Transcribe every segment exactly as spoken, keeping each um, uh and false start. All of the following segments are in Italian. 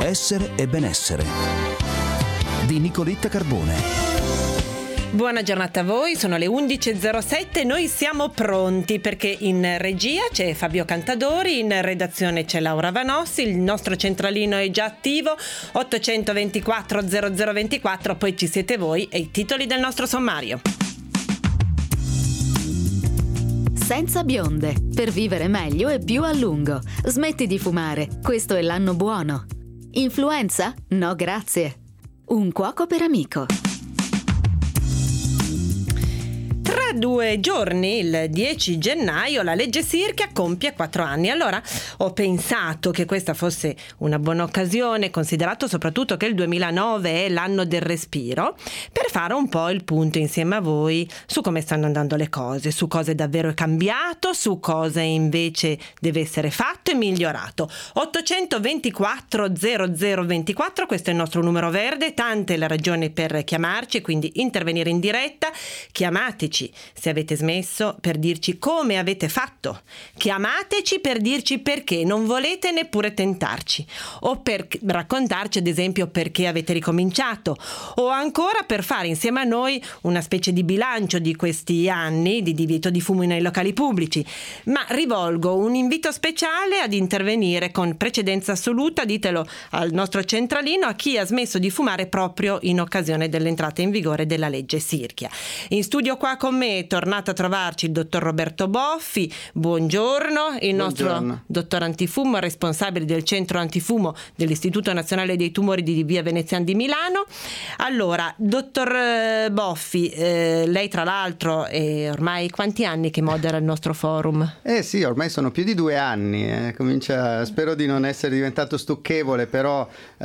Essere e benessere di Nicoletta Carbone. Buona giornata a voi, sono le undici e zero sette, noi siamo pronti perché in regia c'è Fabio Cantadori, in redazione c'è Laura Vanossi, il nostro centralino è già attivo, ottocentoventiquattro zero zero ventiquattro, poi ci siete voi e i titoli del nostro sommario. Senza bionde, per vivere meglio e più a lungo. Smetti di fumare, questo è l'anno buono. Influenza? No grazie. Un cuoco per amico. Tra due giorni, il dieci gennaio, la legge Sirchia compie quattro anni. Allora ho pensato che questa fosse una buona occasione, considerato soprattutto che il duemilanove è l'anno del respiro, per fare un po' il punto insieme a voi su come stanno andando le cose, su cosa davvero è cambiato, su cosa invece deve essere fatto e migliorato. ottocentoventiquattro zero zero ventiquattro, questo è il nostro numero verde, tante le ragioni per chiamarci, quindi intervenire in diretta. Chiamateci se avete smesso, per dirci come avete fatto. Chiamateci per dirci perché non volete neppure tentarci, o per raccontarci ad esempio perché avete ricominciato, o ancora per fare insieme a noi una specie di bilancio di questi anni di divieto di fumo nei locali pubblici. Ma rivolgo un invito speciale ad intervenire con precedenza assoluta, ditelo al nostro centralino, a chi ha smesso di fumare proprio in occasione dell'entrata in vigore della legge Sirchia. In studio qua con me è tornato a trovarci il dottor Roberto Boffi, buongiorno, il nostro buongiorno. Dottor antifumo, responsabile del centro antifumo dell'Istituto Nazionale dei Tumori di Via Veneziana di Milano. Allora, dottor Boffi, eh, lei tra l'altro è ormai quanti anni che modera il nostro forum? Eh sì, ormai sono più di due anni, eh. Comincia, spero di non essere diventato stucchevole, però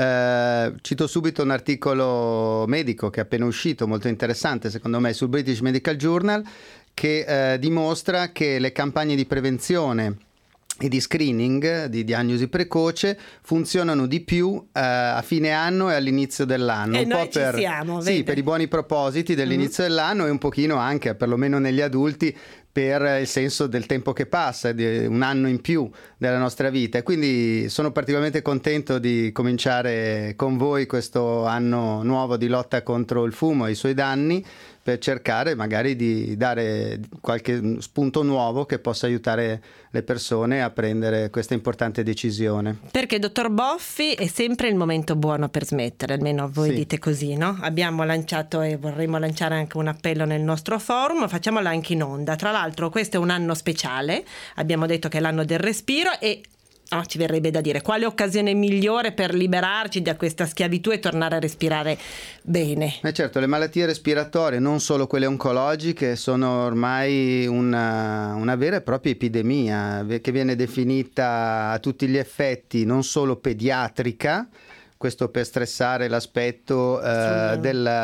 eh, cito subito un articolo medico che è appena uscito, molto interessante secondo me, sul British Medical Journal, che eh, dimostra che le campagne di prevenzione e di screening, di diagnosi precoce, funzionano di più eh, a fine anno e all'inizio dell'anno. E un noi po' per, ci siamo, sì, vede? per i buoni propositi dell'inizio mm-hmm. dell'anno e un pochino anche, perlomeno negli adulti, per il senso del tempo che passa, di un anno in più della nostra vita. E quindi sono particolarmente contento di cominciare con voi questo anno nuovo di lotta contro il fumo e i suoi danni, per cercare magari di dare qualche spunto nuovo che possa aiutare le persone a prendere questa importante decisione. Perché, dottor Boffi, è sempre il momento buono per smettere, almeno voi sì. Dite così, no? Abbiamo lanciato e vorremmo lanciare anche un appello nel nostro forum, facciamolo anche in onda. Tra l'altro questo è un anno speciale, abbiamo detto che è l'anno del respiro e Oh, ci verrebbe da dire, quale occasione migliore per liberarci da questa schiavitù e tornare a respirare bene? Eh certo, le malattie respiratorie, non solo quelle oncologiche, sono ormai una, una vera e propria epidemia che viene definita a tutti gli effetti non solo pediatrica, questo per stressare l'aspetto eh,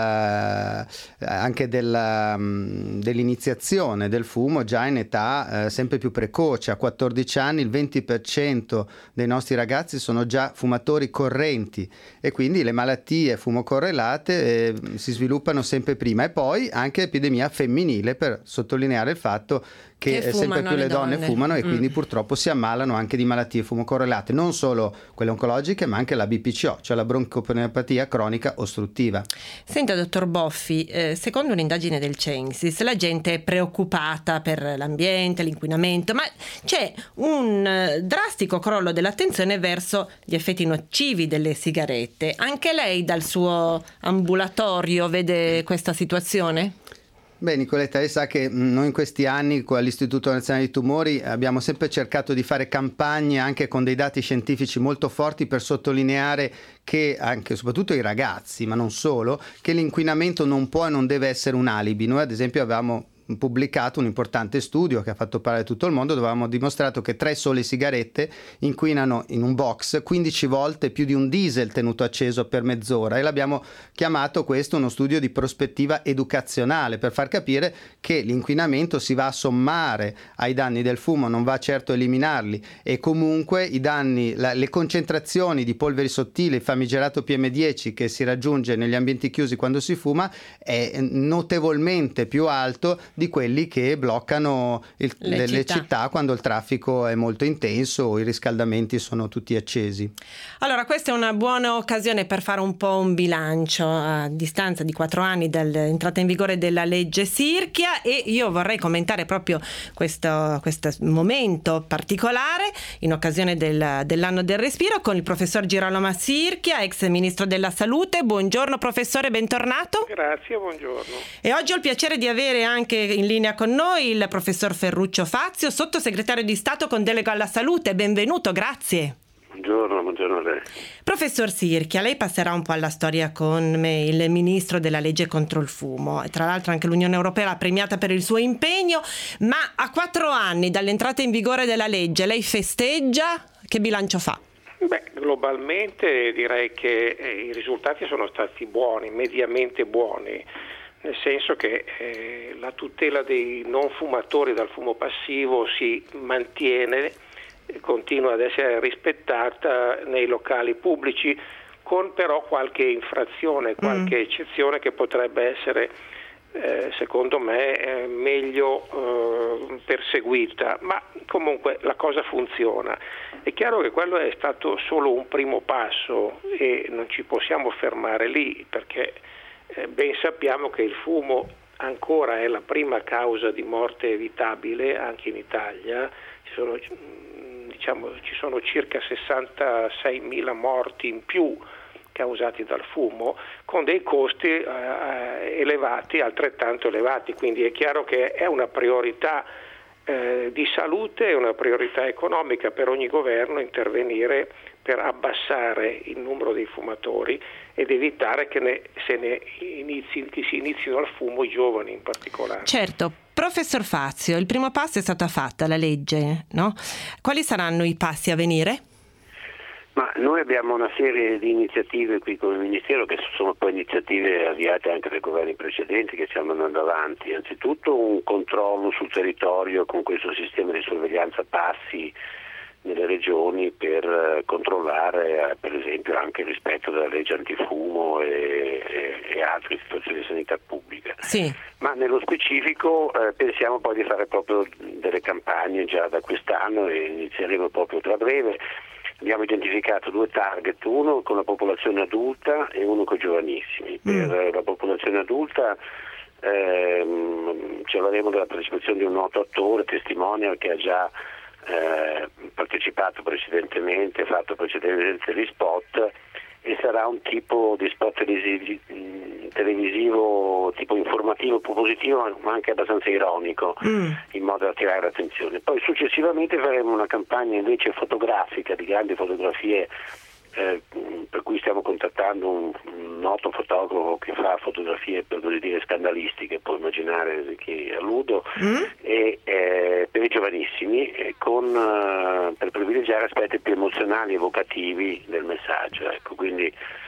della, anche della, dell'iniziazione del fumo già in età eh, sempre più precoce. A quattordici anni il venti per cento dei nostri ragazzi sono già fumatori correnti e quindi le malattie fumocorrelate eh, si sviluppano sempre prima. E poi anche epidemia femminile, per sottolineare il fatto che, che sempre più le donne, donne fumano e mm. quindi purtroppo si ammalano anche di malattie fumocorrelate, non solo quelle oncologiche ma anche la B P C O, cioè la broncopneumopatia cronica ostruttiva. Senta, dottor Boffi, eh, secondo un'indagine del Censis la gente è preoccupata per l'ambiente, l'inquinamento, ma c'è un eh, drastico crollo dell'attenzione verso gli effetti nocivi delle sigarette. Anche lei dal suo ambulatorio vede questa situazione? Beh, Nicoletta, lei sa che noi in questi anni all'Istituto Nazionale dei Tumori abbiamo sempre cercato di fare campagne anche con dei dati scientifici molto forti per sottolineare che anche soprattutto i ragazzi, ma non solo, che l'inquinamento non può e non deve essere un alibi. Noi ad esempio avevamo pubblicato un importante studio che ha fatto parlare tutto il mondo, dove avevamo dimostrato che tre sole sigarette inquinano in un box quindici volte più di un diesel tenuto acceso per mezz'ora, e l'abbiamo chiamato questo uno studio di prospettiva educazionale per far capire che l'inquinamento si va a sommare ai danni del fumo, non va certo a eliminarli, e comunque i danni, la, le concentrazioni di polveri sottili, il famigerato P M dieci che si raggiunge negli ambienti chiusi quando si fuma, è notevolmente più alto di quelli che bloccano il, le, le, città. le città quando il traffico è molto intenso o i riscaldamenti sono tutti accesi. Allora, questa è una buona occasione per fare un po' un bilancio a distanza di quattro anni dall'entrata in vigore della legge Sirchia, e io vorrei commentare proprio questo, questo momento particolare in occasione del, dell'anno del respiro con il professor Girolamo Sirchia, ex ministro della salute. Buongiorno professore, bentornato. Grazie, buongiorno. E oggi ho il piacere di avere anche in linea con noi il professor Ferruccio Fazio, sottosegretario di Stato con delega alla salute. Benvenuto, grazie. Buongiorno, buongiorno a lei. Professor Sirchia, lei passerà un po' alla storia come il ministro della legge contro il fumo. Tra l'altro anche l'Unione Europea l'ha premiata per il suo impegno, ma a quattro anni dall'entrata in vigore della legge lei festeggia? Che bilancio fa? Beh, globalmente direi che eh, i risultati sono stati buoni, mediamente buoni, nel senso che eh, la tutela dei non fumatori dal fumo passivo si mantiene, continua ad essere rispettata nei locali pubblici, con però qualche infrazione, qualche mm. eccezione che potrebbe essere eh, secondo me eh, meglio eh, perseguita, ma comunque la cosa funziona. È chiaro che quello è stato solo un primo passo e non ci possiamo fermare lì, perché eh, ben sappiamo che il fumo ancora è la prima causa di morte evitabile anche in Italia. Ci sono Diciamo, ci sono circa sessantaseimila morti in più causati dal fumo, con dei costi eh, elevati, altrettanto elevati, quindi è chiaro che è una priorità eh, di salute, è una priorità economica per ogni governo intervenire per abbassare il numero dei fumatori ed evitare che, ne, se ne inizi, che si inizino al fumo i giovani in particolare. Certo. Professor Fazio, il primo passo è stata fatta, la legge, no? Quali saranno i passi a venire? Ma noi abbiamo una serie di iniziative qui come Ministero, che sono poi iniziative avviate anche dai governi precedenti che stiamo andando avanti. Anzitutto un controllo sul territorio con questo sistema di sorveglianza passi nelle regioni per controllare per esempio anche il rispetto della legge antifumo e, e, e altre situazioni di sanità pubblica. Sì. Ma nello specifico eh, pensiamo poi di fare proprio delle campagne già da quest'anno e inizieremo proprio tra breve. Abbiamo identificato due target, uno con la popolazione adulta e uno con i giovanissimi. Mm. Per la popolazione adulta ehm, ci avvaremo della partecipazione di un noto attore, testimonial che ha già Eh, partecipato precedentemente, fatto precedentemente gli spot, e sarà un tipo di spot televisivo, televisivo tipo informativo, positivo ma anche abbastanza ironico, mm. in modo da attirare l'attenzione. Poi successivamente faremo una campagna invece fotografica di grandi fotografie, eh, per cui stiamo contattando un, un noto fotografo che fa fotografie per così dire scandalistiche, può immaginare di chi alludo, mm. e eh, per i giovanissimi eh, con, eh, per privilegiare aspetti più emozionali, evocativi del messaggio. Ecco, quindi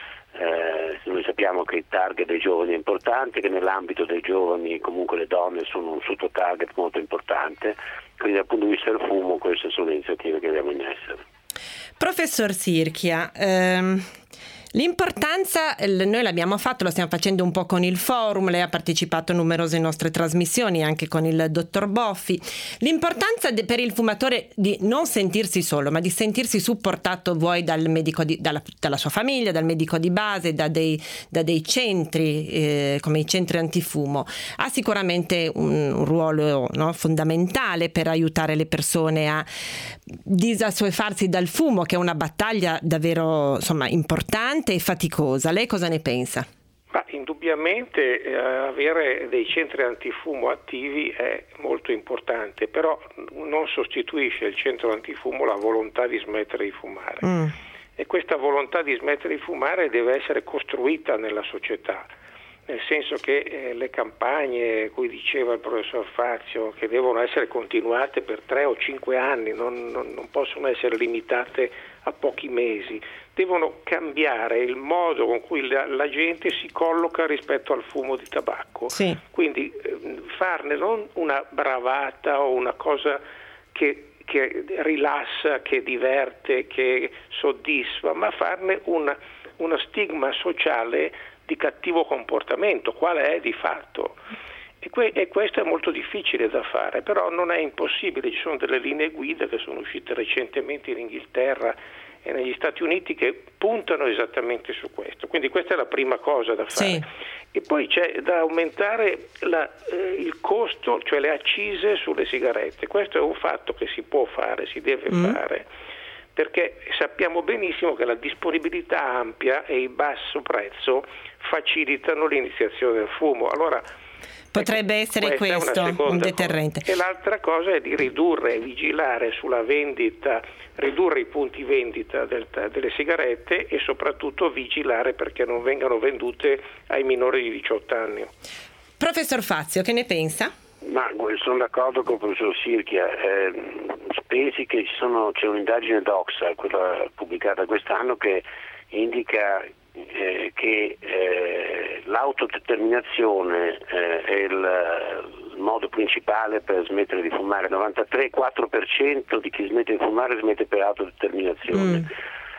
eh, noi sappiamo che il target dei giovani è importante, che nell'ambito dei giovani comunque le donne sono un sotto target molto importante, quindi dal punto di vista del fumo queste sono le iniziative che abbiamo in essere. Professor Sirchia, ehm, l'importanza, noi l'abbiamo fatto, lo stiamo facendo un po' con il forum, lei ha partecipato a numerose nostre trasmissioni anche con il dottor Boffi. L'importanza de, per il fumatore di non sentirsi solo, ma di sentirsi supportato vuoi dal medico di, dalla, dalla sua famiglia, dal medico di base, da dei, da dei centri eh, come i centri antifumo, ha sicuramente un, un ruolo, no, fondamentale per aiutare le persone a disassuefarsi dal fumo, che è una battaglia davvero, insomma, importante e faticosa. Lei cosa ne pensa? Ma indubbiamente eh, avere dei centri antifumo attivi è molto importante, però non sostituisce il centro antifumo la volontà di smettere di fumare. Mm. E questa volontà di smettere di fumare deve essere costruita nella società, nel senso che eh, le campagne, cui diceva il professor Fazio, che devono essere continuate per tre o cinque anni, non, non, non possono essere limitate a pochi mesi, devono cambiare il modo con cui la, la gente si colloca rispetto al fumo di tabacco. Sì. Quindi eh, farne non una bravata o una cosa che, che rilassa, che diverte, che soddisfa, ma farne una, uno stigma sociale di cattivo comportamento, quale è di fatto. E, que- e questo è molto difficile da fare, però non è impossibile. Ci sono delle linee guida che sono uscite recentemente in Inghilterra e negli Stati Uniti che puntano esattamente su questo. Quindi questa è la prima cosa da fare. Sì. E poi c'è da aumentare la, eh, il costo, cioè le accise sulle sigarette. Questo è un fatto che si può fare, si deve mm. fare, perché sappiamo benissimo che la disponibilità ampia e il basso prezzo facilitano l'iniziazione del fumo. Allora potrebbe essere questo un deterrente. Cosa. E l'altra cosa è di ridurre e vigilare sulla vendita, ridurre i punti vendita del, delle sigarette e soprattutto vigilare perché non vengano vendute ai minori di diciotto anni. Professor Fazio, che ne pensa? Ma sono d'accordo con il professor Sirchia. Eh, pensi che ci sono, c'è un'indagine Doxa, quella pubblicata quest'anno, che indica Eh, che eh, l'autodeterminazione eh, è il, il modo principale per smettere di fumare. Il novantatré virgola quattro per cento di chi smette di fumare smette per autodeterminazione. Mm.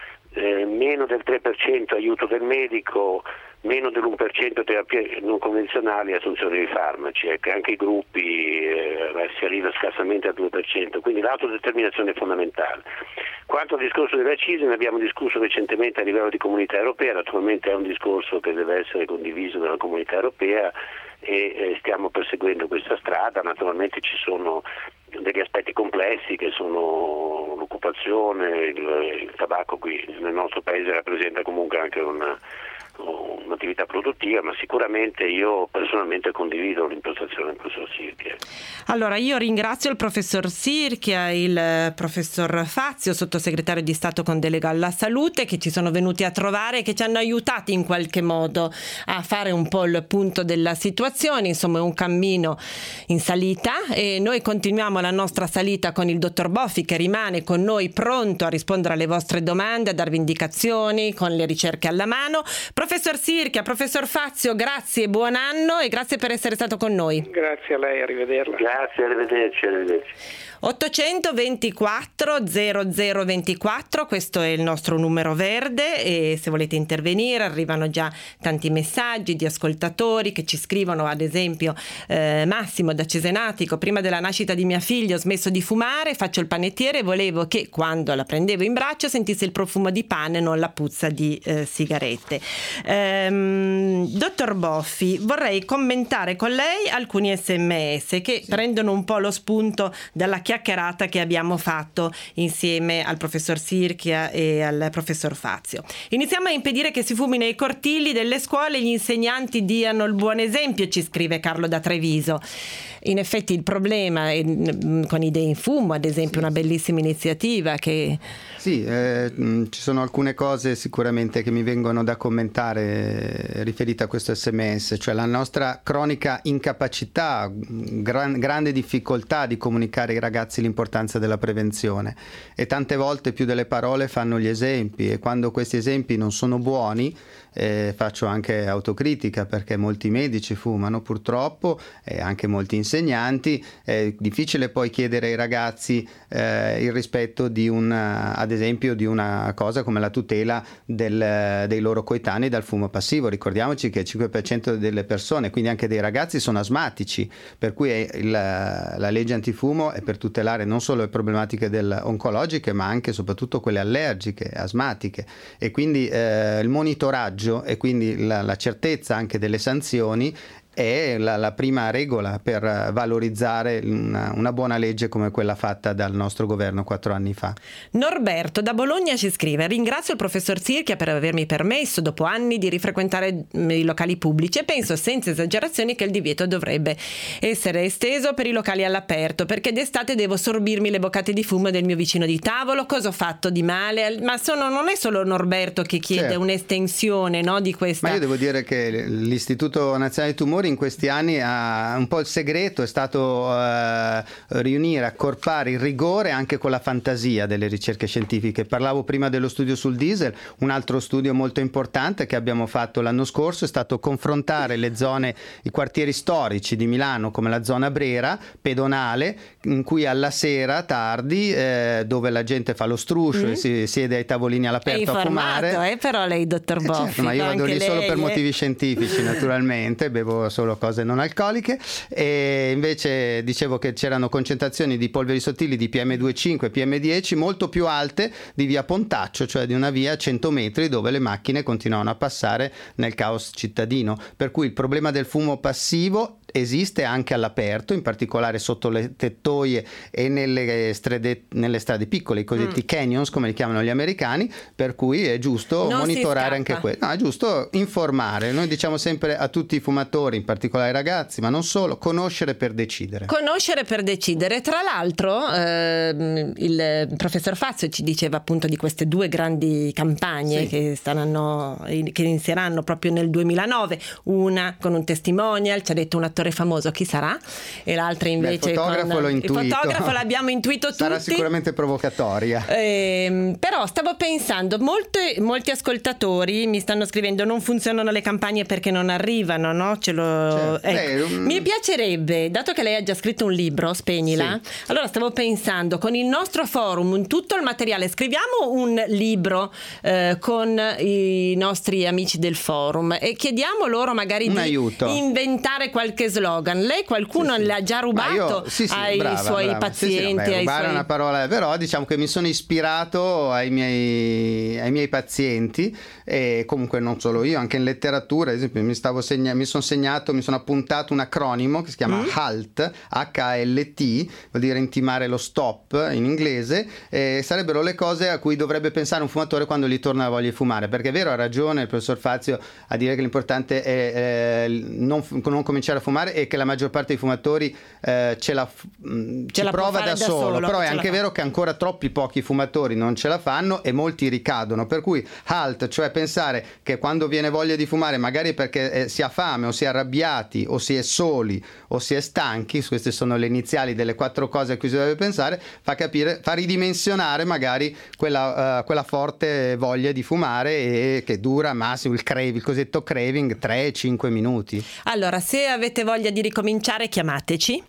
Eh, meno del tre per cento aiuto del medico, meno dell'uno per cento terapie non convenzionali e assunzione di farmaci. Ecco, anche i gruppi eh, si arriva scarsamente al due per cento, quindi l'autodeterminazione è fondamentale. Quanto al discorso delle accise, ne abbiamo discusso recentemente a livello di comunità europea, naturalmente è un discorso che deve essere condiviso dalla comunità europea e eh, stiamo perseguendo questa strada. Naturalmente ci sono degli aspetti complessi che sono l'occupazione, il, il tabacco qui nel nostro paese rappresenta comunque anche una un'attività produttiva, ma sicuramente io personalmente condivido l'impostazione del professor Sirchia. Allora io ringrazio il professor Sirchia, il professor Fazio, sottosegretario di Stato con delega alla salute, che ci sono venuti a trovare e che ci hanno aiutati in qualche modo a fare un po' il punto della situazione. Insomma, è un cammino in salita e noi continuiamo la nostra salita con il dottor Boffi, che rimane con noi pronto a rispondere alle vostre domande, a darvi indicazioni con le ricerche alla mano. Professor Sirchia, professor Fazio, grazie, buon anno e grazie per essere stato con noi. Grazie a lei, arrivederla. Grazie, arrivederci, arrivederci. ottocentoventiquattro zero zero ventiquattro, questo è il nostro numero verde e se volete intervenire arrivano già tanti messaggi di ascoltatori che ci scrivono, ad esempio eh, Massimo da Cesenatico: prima della nascita di mia figlia ho smesso di fumare, faccio il panettiere e volevo che quando la prendevo in braccio sentisse il profumo di pane, non la puzza di eh, sigarette. Ehm, dottor Boffi, vorrei commentare con lei alcuni sms che sì. prendono un po' lo spunto dalla chiacchierata che abbiamo fatto insieme al professor Sirchia e al professor Fazio. Iniziamo a impedire che si fumi nei cortili delle scuole e gli insegnanti diano il buon esempio, ci scrive Carlo da Treviso. In effetti il problema è, con Idee in Fumo, ad esempio, una bellissima iniziativa che... Sì, eh, ci sono alcune cose sicuramente che mi vengono da commentare eh, riferite a questo sms, cioè la nostra cronica incapacità, gran, grande difficoltà di comunicare ai ragazzi l'importanza della prevenzione, e tante volte più delle parole fanno gli esempi, e quando questi esempi non sono buoni eh, faccio anche autocritica, perché molti medici fumano purtroppo e anche molti insegnanti. È difficile poi chiedere ai ragazzi eh, il rispetto di una, ad esempio di una cosa come la tutela del, dei loro coetanei dal fumo passivo. Ricordiamoci che il cinque per cento delle persone, quindi anche dei ragazzi, sono asmatici, per cui è il, la legge antifumo è per tutelare non solo le problematiche del, oncologiche, ma anche e soprattutto quelle allergiche, asmatiche, e quindi eh, il monitoraggio e quindi la, la certezza anche delle sanzioni è la, la prima regola per valorizzare una, una buona legge come quella fatta dal nostro governo quattro anni fa. Norberto da Bologna ci scrive: ringrazio il professor Sirchia per avermi permesso dopo anni di rifrequentare i locali pubblici e penso senza esagerazioni che il divieto dovrebbe essere esteso per i locali all'aperto, perché d'estate devo sorbirmi le boccate di fumo del mio vicino di tavolo. Cosa ho fatto di male? Ma sono, non è solo Norberto che chiede certo. un'estensione, no, di questa. Ma io devo dire che l'Istituto Nazionale dei Tumori in questi anni ha un po' il segreto è stato uh, riunire, accorpare il rigore anche con la fantasia delle ricerche scientifiche. Parlavo prima dello studio sul diesel, un altro studio molto importante che abbiamo fatto l'anno scorso è stato confrontare le zone, i quartieri storici di Milano come la zona Brera, pedonale, in cui alla sera tardi, eh, dove la gente fa lo struscio mm. e si siede ai tavolini all'aperto a fumare. Eh, però lei, dottor Boffi, eh certo, ma io vado lì lei, solo per eh. motivi scientifici, naturalmente, bevo solo cose non alcoliche. E invece dicevo che c'erano concentrazioni di polveri sottili di P M due virgola cinque e P M dieci molto più alte di via Pontaccio, cioè di una via a cento metri dove le macchine continuavano a passare nel caos cittadino, per cui il problema del fumo passivo esiste anche all'aperto, in particolare sotto le tettoie e nelle strade, nelle strade piccole, i cosiddetti mm. canyons come li chiamano gli americani, per cui è giusto non monitorare anche quello. No, è giusto informare. Noi diciamo sempre a tutti i fumatori, in particolare ai ragazzi, ma non solo, conoscere per decidere. Conoscere per decidere. Tra l'altro ehm, il professor Fazio ci diceva appunto di queste due grandi campagne sì. che saranno, che inizieranno proprio nel duemilanove, una con un testimonial, ci ha detto un attore famoso, chi sarà? E l'altra invece Beh, il fotografo con l'ho intuito. Il fotografo l'abbiamo intuito tutti. Sarà sicuramente provocatoria. Eh, però stavo pensando, molti, molti ascoltatori mi stanno scrivendo non funzionano le campagne perché non arrivano, no? Ce lo... Certo. ecco. Beh, um... Mi piacerebbe, dato che lei ha già scritto un libro, Spegnila, sì. allora stavo pensando con il nostro forum, tutto il materiale, scriviamo un libro eh, con i nostri amici del forum e chiediamo loro magari un di aiuto. inventare qualche slogan. Lei qualcuno sì, sì. l'ha già rubato io, sì, sì, ai brava, suoi brava. pazienti? Sì, sì, no, beh, ai rubare suoi... è una parola, però diciamo che mi sono ispirato ai miei, ai miei pazienti, e comunque non solo io, anche in letteratura, ad esempio mi, stavo segna- mi sono segnato, mi sono appuntato un acronimo che si chiama mm. HALT, H A L T, vuol dire intimare lo stop in inglese, e sarebbero le cose a cui dovrebbe pensare un fumatore quando gli torna la voglia di fumare, perché è vero, ha ragione il professor Fazio a dire che l'importante è eh, non, non cominciare a fumare e che la maggior parte dei fumatori eh, ce la, mh, ce ci prova da, da solo, solo però è anche vero che ancora troppi pochi fumatori non ce la fanno e molti ricadono, per cui HALT, cioè pensare che quando viene voglia di fumare magari perché eh, si ha fame o si è arrabbiati o si è soli o si è stanchi, queste sono le iniziali delle quattro cose a cui si deve pensare, fa capire, fa ridimensionare magari quella, uh, quella forte voglia di fumare e che dura massimo il craving, il cosiddetto craving tre cinque minuti. Allora, se avete voglia di ricominciare chiamateci,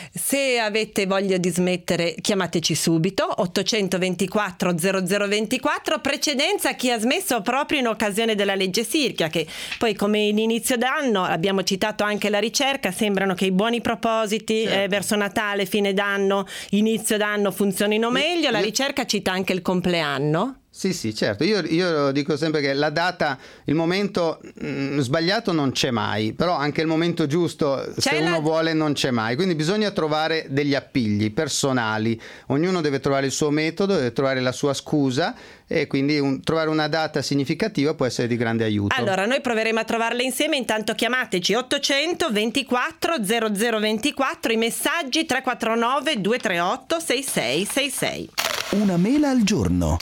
se avete voglia di smettere chiamateci subito, ottocentoventiquattro zero zero ventiquattro, precedenza a chi ha smesso proprio in occasione della legge Sirchia, che poi come in inizio d'anno abbiamo citato anche la ricerca, sembrano che i buoni propositi certo. eh, verso Natale, fine d'anno, inizio d'anno funzionino meglio, la ricerca cita anche il compleanno. Sì, sì, certo. Io, io dico sempre che la data, il momento mh, sbagliato non c'è mai, però anche il momento giusto, c'è se la... uno vuole, non c'è mai. Quindi bisogna trovare degli appigli personali. Ognuno deve trovare il suo metodo, deve trovare la sua scusa e quindi un, trovare una data significativa può essere di grande aiuto. Allora, noi proveremo a trovarle insieme. Intanto chiamateci ottocentoventiquattro zero zero ventiquattro, i messaggi tre quattro nove due tre otto sei sei sei sei. Una mela al giorno.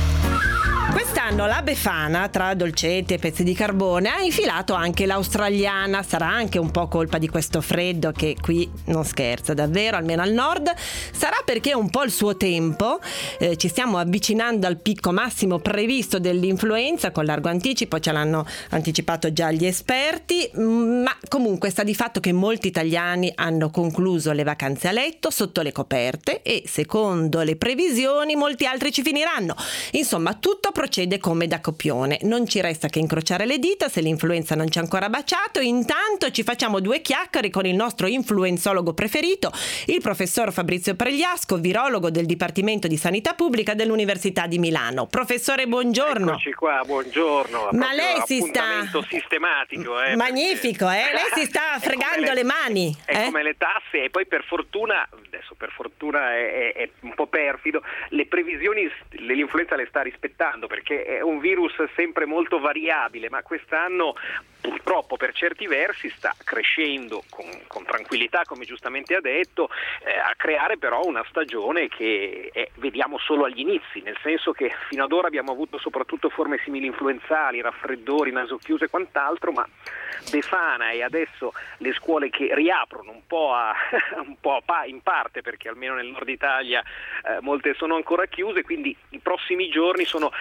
Quest'anno la Befana, tra dolcetti e pezzi di carbone, ha infilato anche l'australiana. Sarà anche un po' colpa di questo freddo che qui non scherza davvero, almeno al nord. Sarà perché è un po' il suo tempo, eh, ci stiamo avvicinando al picco massimo previsto dell'influenza con largo anticipo, ce l'hanno anticipato già gli esperti, ma comunque sta di fatto che molti italiani hanno concluso le vacanze a letto sotto le coperte e secondo le previsioni molti altri ci finiranno. Insomma, tutto procede come da copione. Non ci resta che incrociare le dita se l'influenza non ci ha ancora baciato. Intanto ci facciamo due chiacchiere con il nostro influenzologo preferito, il professor Fabrizio Pregliasco, virologo del Dipartimento di Sanità Pubblica dell'Università di Milano. Professore, buongiorno. Eccoci qua, buongiorno. Ma lei si sta sistematico, eh, magnifico, perché... eh? Lei si sta fregando le... le mani. È eh? come le tasse, e poi per fortuna, adesso per fortuna è, è, è un po' perfido, le previsioni l'influenza le sta rispettando, perché è un virus sempre molto variabile, ma quest'anno purtroppo per certi versi sta crescendo con, con tranquillità, come giustamente ha detto, eh, a creare però una stagione che è, vediamo solo agli inizi, nel senso che fino ad ora abbiamo avuto soprattutto forme simili influenzali, raffreddori, nasochiuse e quant'altro, ma Befana e adesso le scuole che riaprono un po', a, un po' a, in parte, perché almeno nel nord Italia eh, molte sono ancora chiuse, quindi i prossimi giorni sono ancora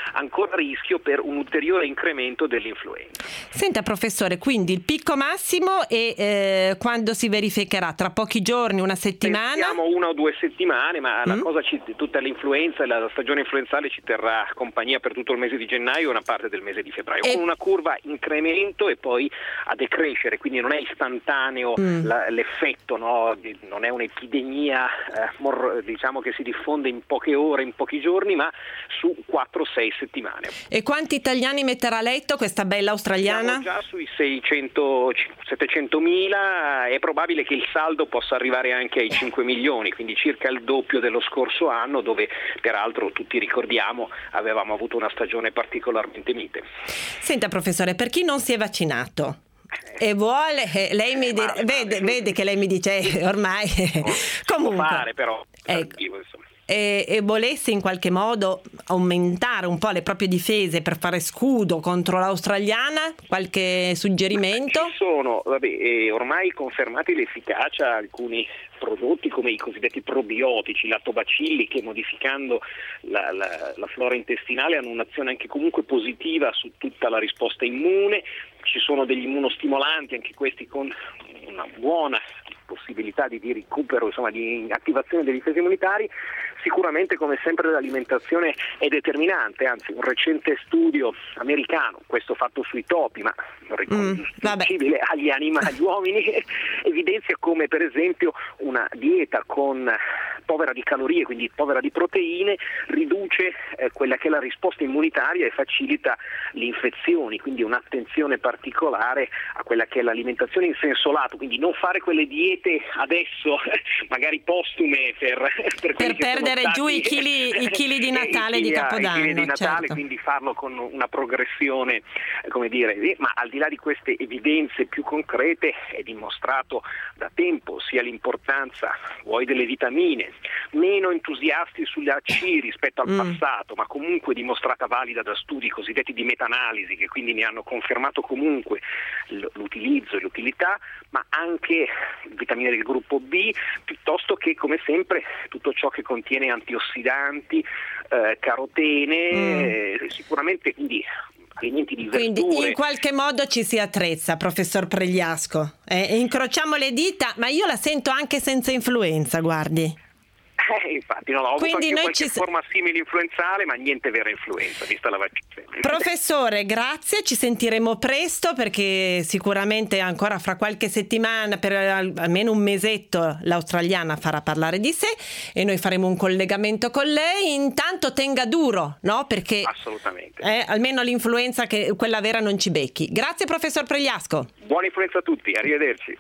a rischio per un ulteriore incremento dell'influenza. Senta professore, quindi il picco massimo e eh, quando si verificherà? Tra pochi giorni, una settimana? Pensiamo una o due settimane, ma mm. la cosa ci, tutta l'influenza, la stagione influenzale ci terrà compagnia per tutto il mese di gennaio e una parte del mese di febbraio, e... con una curva incremento e poi a decrescere, quindi non è istantaneo mm. la, l'effetto, no? Non è un'epidemia eh, mor- diciamo che si diffonde in poche ore, in pochi giorni, ma su quattro sei settimane. E quanti italiani metterà a letto questa bella australiana? Siamo già sui seicento settecentomila, è probabile che il saldo possa arrivare anche ai cinque milioni, quindi circa il doppio dello scorso anno, dove peraltro tutti ricordiamo avevamo avuto una stagione particolarmente mite. Senta professore, per chi non si è vaccinato e vuole, eh, lei mi di- vale, vede, vale. vede che lei mi dice eh, ormai comunque può fare però ecco. insomma. E, e volesse in qualche modo aumentare un po' le proprie difese per fare scudo contro l'australiana, qualche suggerimento? Ci sono, vabbè, eh, ormai confermati l'efficacia alcuni prodotti come i cosiddetti probiotici, lattobacilli, che modificando la, la, la flora intestinale hanno un'azione anche comunque positiva su tutta la risposta immune. Ci sono degli immunostimolanti, anche questi con una buona possibilità di, di recupero, insomma di attivazione delle difese immunitarie. Sicuramente, come sempre, l'alimentazione è determinante, anzi un recente studio americano, questo fatto sui topi, ma riconducibile mm, agli animali, agli uomini, evidenzia come per esempio una dieta con povera di calorie, quindi povera di proteine, riduce eh, quella che è la risposta immunitaria e facilita le infezioni, quindi un'attenzione particolare a quella che è l'alimentazione in senso lato, quindi non fare quelle diete adesso, magari postume per, per, per perdere stati, giù i chili, i chili di Natale i chili, di Capodanno, i chili di Natale, certo. Quindi farlo con una progressione, come dire, ma al di là di queste evidenze più concrete è dimostrato da tempo sia l'importanza vuoi delle vitamine, meno entusiasti sugli A C rispetto al mm. passato, ma comunque dimostrata valida da studi cosiddetti di meta-analisi, che quindi ne hanno confermato comunque l'utilizzo e l'utilità, ma anche vitamine del gruppo B, piuttosto che, come sempre, tutto ciò che contiene antiossidanti, eh, carotene, mm. eh, sicuramente quindi alimenti di verdure. Quindi in qualche modo ci si attrezza, professor Pregliasco. Eh, incrociamo le dita, ma io la sento anche senza influenza, guardi. Eh, infatti, no, ho avuto Quindi anche noi qualche ci... forma simile influenzale, ma niente vera influenza, vista la vaccinazione. Professore, grazie, ci sentiremo presto, perché sicuramente ancora fra qualche settimana, per almeno un mesetto, l'australiana farà parlare di sé e noi faremo un collegamento con lei. Intanto tenga duro, no? Perché assolutamente. Eh, almeno l'influenza, che quella vera, non ci becchi. Grazie professor Pregliasco. Buona influenza a tutti, arrivederci.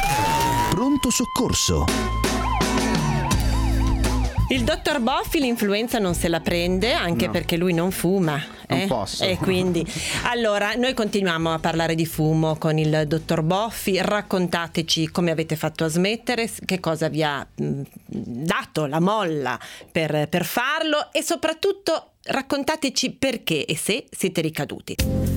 Pronto soccorso. Il dottor Boffi l'influenza non se la prende, anche no. perché lui non fuma. Non eh? posso. E quindi, allora, noi continuiamo a parlare di fumo con il dottor Boffi. Raccontateci come avete fatto a smettere, che cosa vi ha mh, dato la molla per, per farlo, e soprattutto raccontateci perché e se siete ricaduti.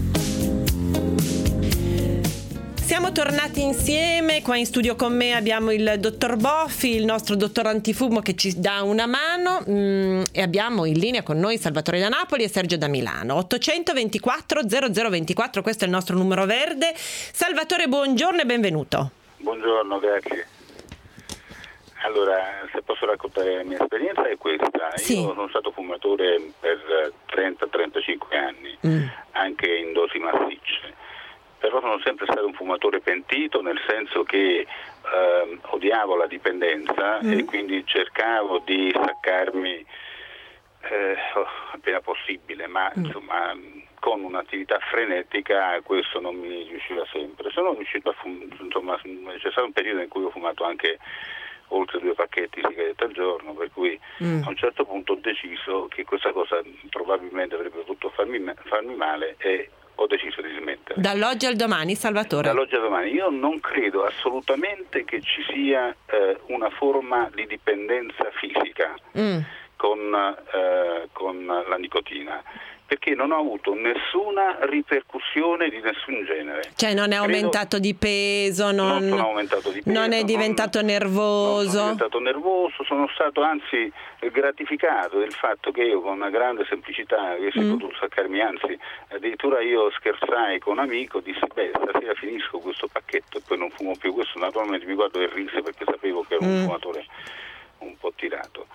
Siamo tornati insieme, qua in studio con me abbiamo il dottor Boffi, il nostro dottor antifumo che ci dà una mano, mm, e abbiamo in linea con noi Salvatore da Napoli e Sergio da Milano. ottocentoventiquattro zero zero ventiquattro, questo è il nostro numero verde. Salvatore, buongiorno e benvenuto. Buongiorno, grazie. Allora, se posso raccontare la mia esperienza è questa. Sì. Io sono stato fumatore per trenta trentacinque anni, mm. anche in dosi massicce. Però sono sempre stato un fumatore pentito, nel senso che eh, odiavo la dipendenza mm. e quindi cercavo di staccarmi eh, appena possibile, ma mm. insomma con un'attività frenetica questo non mi riusciva sempre. Sono riuscito a fum- insomma, c'è stato un periodo in cui ho fumato anche oltre due pacchetti di sigarette al giorno, per cui mm. a un certo punto ho deciso che questa cosa probabilmente avrebbe potuto farmi, farmi male e ho deciso di smettere. Dall'oggi al domani, Salvatore? Dall'oggi al domani. Io non credo assolutamente che ci sia eh, una forma di dipendenza fisica mm. con con, eh, con la nicotina, perché non ha avuto nessuna ripercussione di nessun genere. Cioè non è aumentato Credo, di peso, non, non sono aumentato di peso, non è diventato non, nervoso. Non sono diventato nervoso, sono stato anzi gratificato del fatto che io con una grande semplicità avessi mm. potuto staccarmi, anzi addirittura io scherzai con un amico, dissi beh stasera finisco questo pacchetto e poi non fumo più. Questo naturalmente mi guardo e rise perché sapevo che ero un mm. fumatore un po' tirato.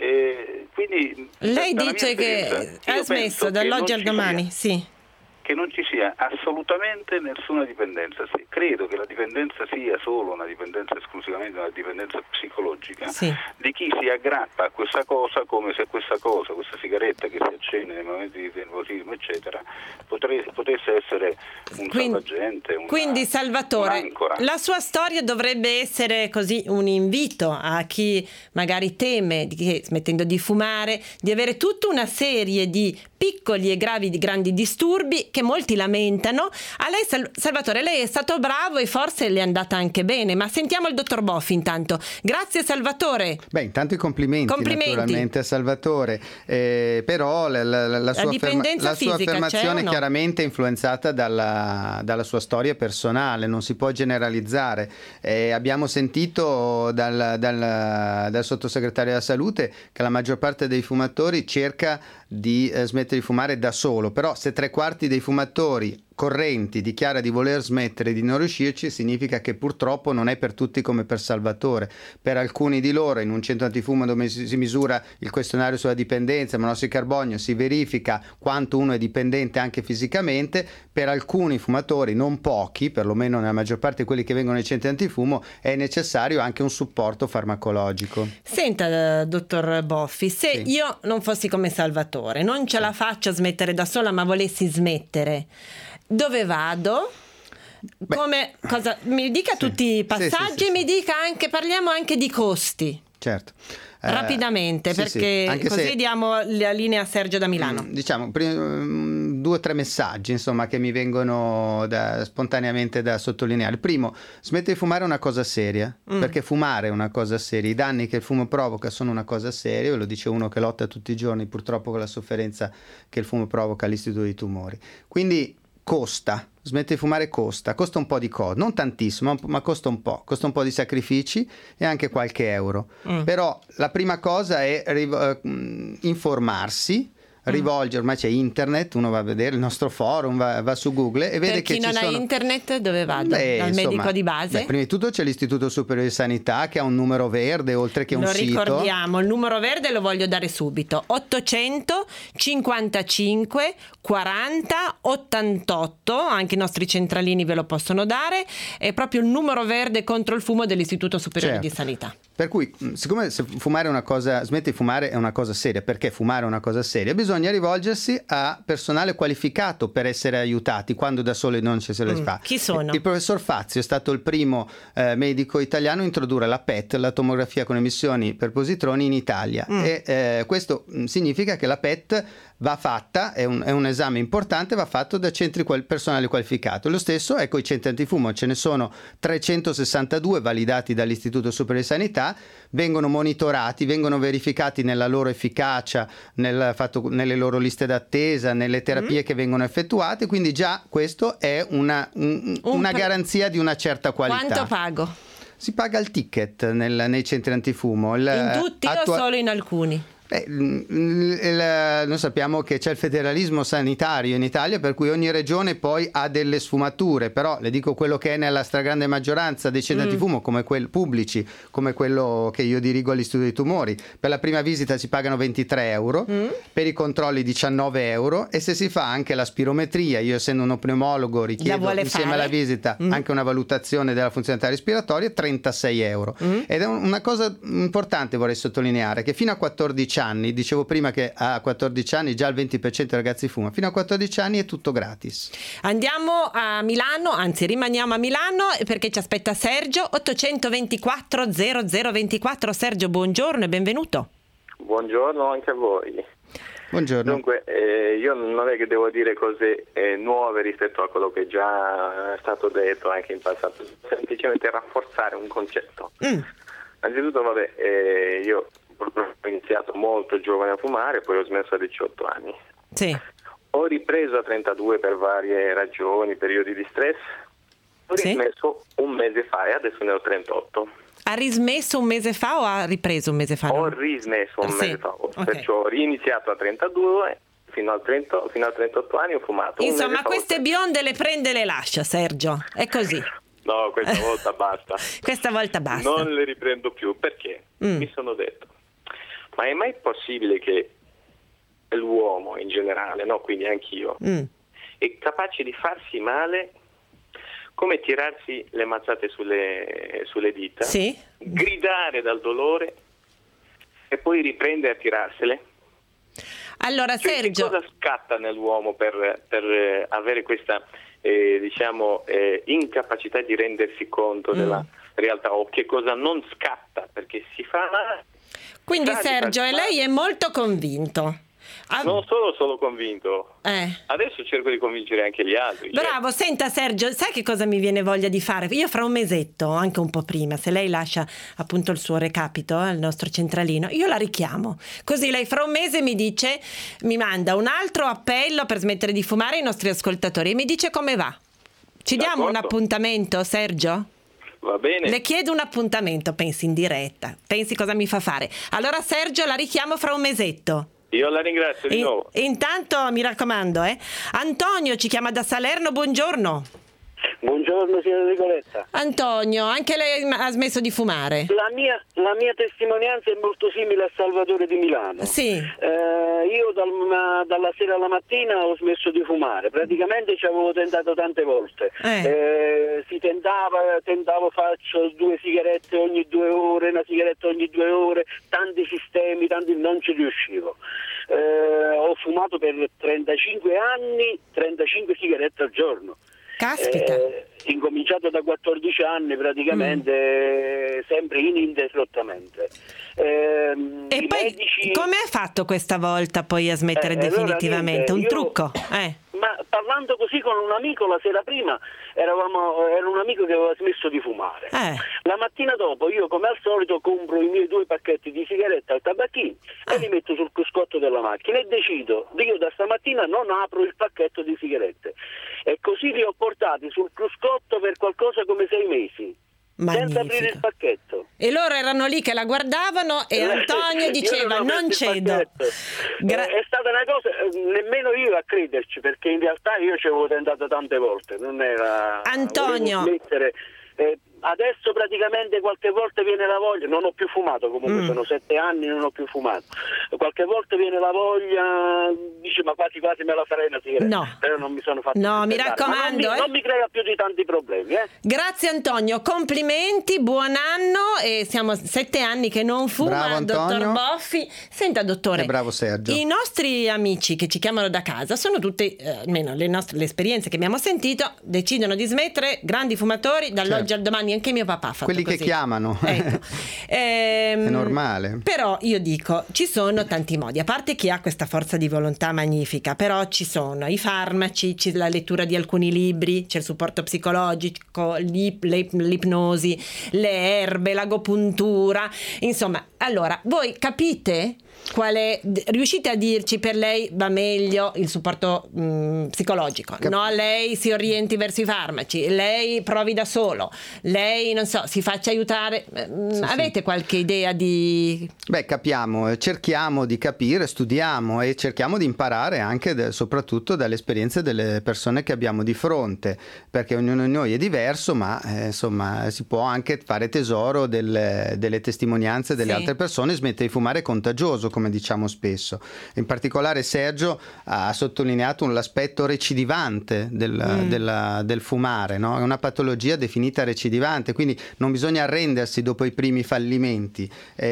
E quindi lei dice che ha smesso dall'oggi al domani, sia, sì. che non ci sia assolutamente nessuna dipendenza. Sì, credo che la dipendenza sia solo una dipendenza, esclusivamente una dipendenza psicologica, sì. di chi si aggrappa a questa cosa come se questa cosa, questa sigaretta che si accende nei momenti di nervosismo eccetera, potesse, potesse essere un quindi, salvagente, una, quindi Salvatore, un'ancora. La sua storia dovrebbe essere così un invito a chi magari teme che smettendo di fumare di avere tutta una serie di piccoli e gravi di grandi disturbi che molti lamentano. A lei Sal- Salvatore, lei è stato bravo e forse le è andata anche bene, ma sentiamo il dottor Boffi intanto. Grazie Salvatore. Beh, intanto i complimenti, complimenti. naturalmente a Salvatore, eh, però la, la, la, la, sua, afferma- la sua affermazione è no? chiaramente influenzata dalla, dalla sua storia personale, non si può generalizzare. Eh, abbiamo sentito dal, dal, dal sottosegretario della salute che la maggior parte dei fumatori cerca di eh, smettere di fumare da solo, però se tre quarti dei fumatori correnti dichiara di voler smettere, di non riuscirci, significa che purtroppo non è per tutti come per Salvatore. Per alcuni di loro in un centro antifumo dove si, si misura il questionario sulla dipendenza, il monossido di carbonio, si verifica quanto uno è dipendente anche fisicamente. Per alcuni fumatori, non pochi, perlomeno nella maggior parte di quelli che vengono nei centri antifumo, è necessario anche un supporto farmacologico. Senta, dottor Boffi, se sì. io non fossi come Salvatore, non ce sì. la faccio a smettere da sola, ma volessi smettere, dove vado? Beh, Come, cosa, mi dica sì. tutti i passaggi sì, sì, sì, e mi dica anche, parliamo anche di costi. Certo. Rapidamente, eh, perché sì, sì. così se, diamo la linea a Sergio da Milano. Diciamo, prim, due o tre messaggi insomma che mi vengono da, spontaneamente da sottolineare. Il primo, smettere di fumare è una cosa seria, mm. perché fumare è una cosa seria. I danni che il fumo provoca sono una cosa seria, ve lo dice uno che lotta tutti i giorni purtroppo con la sofferenza che il fumo provoca all'Istituto dei Tumori. Quindi costa, smettere di fumare costa, costa un po' di cose, non tantissimo, ma costa un po', costa un po' di sacrifici e anche qualche euro. Mm. Però la prima cosa è riv- uh, informarsi, rivolgere, ormai c'è internet, uno va a vedere il nostro forum, va, va su Google e vede per che chi ci non sono... ha internet dove vado? Beh, Dal insomma, medico di base? Beh, prima di tutto c'è l'Istituto Superiore di Sanità che ha un numero verde oltre che un lo sito. Lo ricordiamo, il numero verde lo voglio dare subito, ottocento cinquantacinque quaranta ottantotto, anche i nostri centralini ve lo possono dare, è proprio il numero verde contro il fumo dell'Istituto Superiore certo. di Sanità. Per cui, siccome se fumare è una cosa, smettere di fumare è una cosa seria, perché fumare è una cosa seria, bisogna rivolgersi a personale qualificato per essere aiutati quando da soli non ci se le mm, fa. Chi sono? Il professor Fazio è stato il primo eh, medico italiano a introdurre la P E T, la tomografia con emissioni per positroni in Italia mm. e eh, questo significa che la P E T va fatta, è un, è un esame importante, va fatto da centri qual- personale qualificato. Lo stesso è con i centri antifumo, ce ne sono trecentosessantadue validati dall'Istituto Superiore di Sanità, vengono monitorati, vengono verificati nella loro efficacia, nel fatto, nelle loro liste d'attesa, nelle terapie mm. che vengono effettuate, quindi già questo è una, un, un una pre- garanzia di una certa qualità. Quanto pago? Si paga il ticket nel, nei centri antifumo. Il, in tutti attua- o solo in alcuni? Eh, il, il, noi sappiamo che c'è il federalismo sanitario in Italia, per cui ogni regione poi ha delle sfumature, però le dico quello che è nella stragrande maggioranza dei centri mm. antifumo, come quelli pubblici, come quello che io dirigo all'Istituto dei Tumori. Per la prima visita si pagano ventitré euro, mm. per i controlli diciannove euro, e se si fa anche la spirometria, io essendo un pneumologo richiedo insieme fare? alla visita mm. anche una valutazione della funzionalità respiratoria, trentasei euro. Mm. Ed è una cosa importante, vorrei sottolineare, che fino a quattordici anni, dicevo prima che a quattordici anni già il venti per cento dei ragazzi fuma, fino a quattordici anni è tutto gratis. Andiamo a Milano, anzi rimaniamo a Milano perché ci aspetta Sergio, ottocentoventiquattro zero zero ventiquattro. Sergio, buongiorno e benvenuto. Buongiorno anche a voi. Buongiorno. Dunque, eh, io non è che devo dire cose eh, nuove rispetto a quello che già è stato detto anche in passato, semplicemente rafforzare un concetto. Mm. Anzitutto, vabbè, eh, io ho iniziato molto giovane a fumare, poi ho smesso a diciotto anni. Sì. Ho ripreso a trentadue per varie ragioni, periodi di stress. Ho Sì. rismesso un mese fa e adesso ne ho trentotto. Ha rismesso un mese fa o ha ripreso un mese fa? Ho No? rismesso un Sì. mese fa, Ok. perciò ho riniziato a trentadue, fino, al trenta, fino a trentotto anni ho fumato. Un Insomma, mese fa ho queste smesso. bionde le prende e le lascia, Sergio. È così. No, questa volta basta. Questa volta basta. Non le riprendo più, perché Mm. mi sono detto, ma è mai possibile che l'uomo in generale, no, quindi anch'io, Mm. è capace di farsi male come tirarsi le mazzate sulle, sulle dita, Sì. gridare dal dolore e poi riprendere a tirarsele? Allora, Cioè, Sergio, che cosa scatta nell'uomo per, per eh, avere questa eh, diciamo eh, incapacità di rendersi conto Mm. della realtà, o che cosa non scatta perché si fa male? quindi Sa di Sergio, farsi e lei è molto convinto. Ah, Non solo sono convinto, eh. adesso cerco di convincere anche gli altri. cioè- Bravo, senta Sergio, sai che cosa mi viene voglia di fare? Io fra un mesetto, anche un po' prima, se lei lascia appunto il suo recapito al nostro centralino, io la richiamo. Così lei fra un mese mi dice, mi manda un altro appello per smettere di fumare ai nostri ascoltatori e mi dice come va. Ci diamo un D'accordo. appuntamento, Sergio? Va bene. Le chiedo un appuntamento, pensi in diretta, pensi cosa mi fa fare. Allora Sergio, la richiamo fra un mesetto. Io la ringrazio di In- nuovo. intanto mi raccomando, eh. Antonio ci chiama da Salerno, buongiorno. Buongiorno signora Nicoletta. Antonio, anche lei ha smesso di fumare? La mia, la mia testimonianza è molto simile a Salvatore di Milano. Sì. Eh, io dal- ma- dalla sera alla mattina ho smesso di fumare, praticamente ci avevo tentato tante volte. Eh. Eh, si tentava, tentavo faccio due sigarette ogni due ore, una sigaretta ogni due ore, tanti sistemi, tanti, non ci riuscivo. Eh, ho fumato per trentacinque anni, trentacinque sigarette al giorno. Caspita. Eh, incominciato da quattordici anni praticamente, eh, sempre ininterrottamente. Ehm, E i poi medici- come ha fatto questa volta poi a smettere Eh, allora, definitivamente? niente, Un io- trucco? Eh. Ma parlando così con un amico la sera prima, eravamo, era un amico che aveva smesso di fumare. Eh. La mattina dopo io come al solito compro i miei due pacchetti di sigarette al tabacchino Ah. e li metto sul cruscotto della macchina e decido, io da stamattina non apro il pacchetto di sigarette. E così li ho portati sul cruscotto per qualcosa come sei mesi. Senza aprire il Magnifico. pacchetto. E loro erano lì che la guardavano e Eh, Antonio io diceva ho non aperto il cedo. pacchetto. Gra- Eh, è stata una cosa, eh, nemmeno io a crederci, perché in realtà io ci avevo tentato tante volte, non era... Antonio. volevo smettere. Eh, adesso praticamente qualche volta viene la voglia, non ho più fumato, comunque Mm. sono sette anni non ho più fumato, qualche volta viene la voglia, dice ma quasi quasi me la farei una sigaretta, No. però non mi sono fatto No, mi tentare. Ma raccomando, non mi, eh. non mi crea più di tanti problemi, eh. Grazie Antonio, complimenti, buon anno, e siamo sette anni che non fuma, Bravo, dottor Antonio. Boffi. Senta dottore, E bravo Sergio. i nostri amici che ci chiamano da casa sono tutte, eh, almeno le nostre le esperienze che abbiamo sentito, decidono di smettere, grandi fumatori, dall'oggi Certo. al domani, anche mio papà ha fatto Quelli che così. chiamano. Ecco. Ehm, È normale. Però io dico, ci sono tanti modi, a parte chi ha questa forza di volontà magnifica, però ci sono i farmaci, c'è la lettura di alcuni libri, c'è il supporto psicologico, l'ip- le- l'ipnosi, le erbe, l'agopuntura, insomma, allora, voi capite qual è, d- riuscite a dirci per lei va meglio il supporto mh, psicologico, Cap- no? Lei si orienti verso i farmaci, lei provi da solo, lei non so, si faccia aiutare, mh, Sì, avete qualche idea di... Beh, capiamo, eh, cerchiamo di capire, studiamo e cerchiamo di imparare anche de- soprattutto dalle esperienze delle persone che abbiamo di fronte, perché ognuno di noi è diverso, ma eh, insomma si può anche fare tesoro del- delle testimonianze delle Sì. altre persone. Smettere di fumare è contagioso, come diciamo spesso. In particolare Sergio ha sottolineato l'aspetto recidivante del, Mm. della- del fumare, no? È una patologia definita recidivante, quindi non bisogna arrendersi dopo i primi fallimenti.